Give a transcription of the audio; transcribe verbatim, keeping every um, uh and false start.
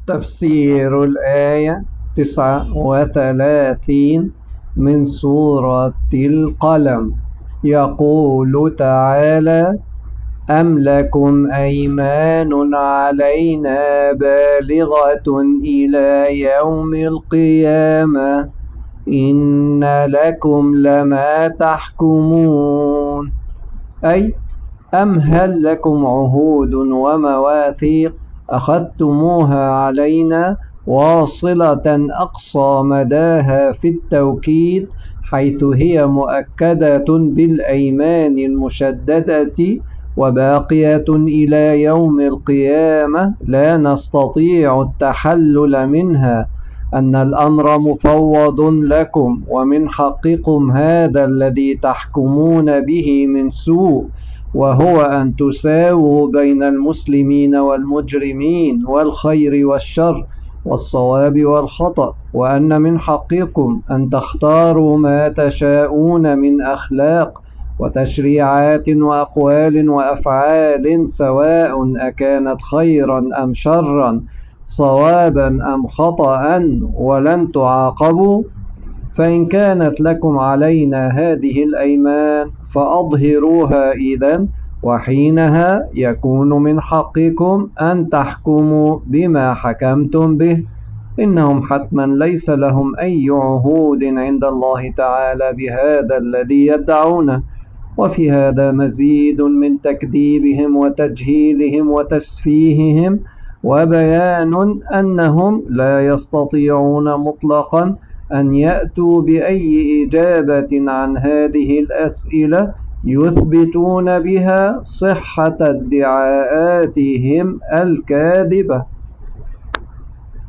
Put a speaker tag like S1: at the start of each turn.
S1: تفسير الآية تسعة وثلاثين من سورة القلم. يقول تعالى: أم لكم أيمان علينا بالغة إلى يوم القيامة إن لكم لما تحكمون. أي أم هل لكم عهود ومواثيق أخذتموها علينا واصلة أقصى مداها في التوكيد، حيث هي مؤكدة بالأيمان المشددة وباقية إلى يوم القيامة لا نستطيع التحلل منها، أن الأمر مفوض لكم ومن حقكم هذا الذي تحكمون به من سوء، وهو أن تساووا بين المسلمين والمجرمين والخير والشر والصواب والخطأ، وأن من حقكم أن تختاروا ما تشاءون من أخلاق وتشريعات وأقوال وأفعال، سواء أكانت خيرا أم شرا، صوابا أم خطأ، ولن تعاقبوا. فإن كانت لكم علينا هذه الأيمان فأظهروها إذن، وحينها يكون من حقكم أن تحكموا بما حكمتم به. إنهم حتما ليس لهم أي عهود عند الله تعالى بهذا الذي يدعونه. وفي هذا مزيد من تكذيبهم وتجهيلهم وتسفيههم، وبيان أنهم لا يستطيعون مطلقا أن يأتوا بأي إجابة عن هذه الأسئلة يثبتون بها صحة ادعاءاتهم الكاذبة.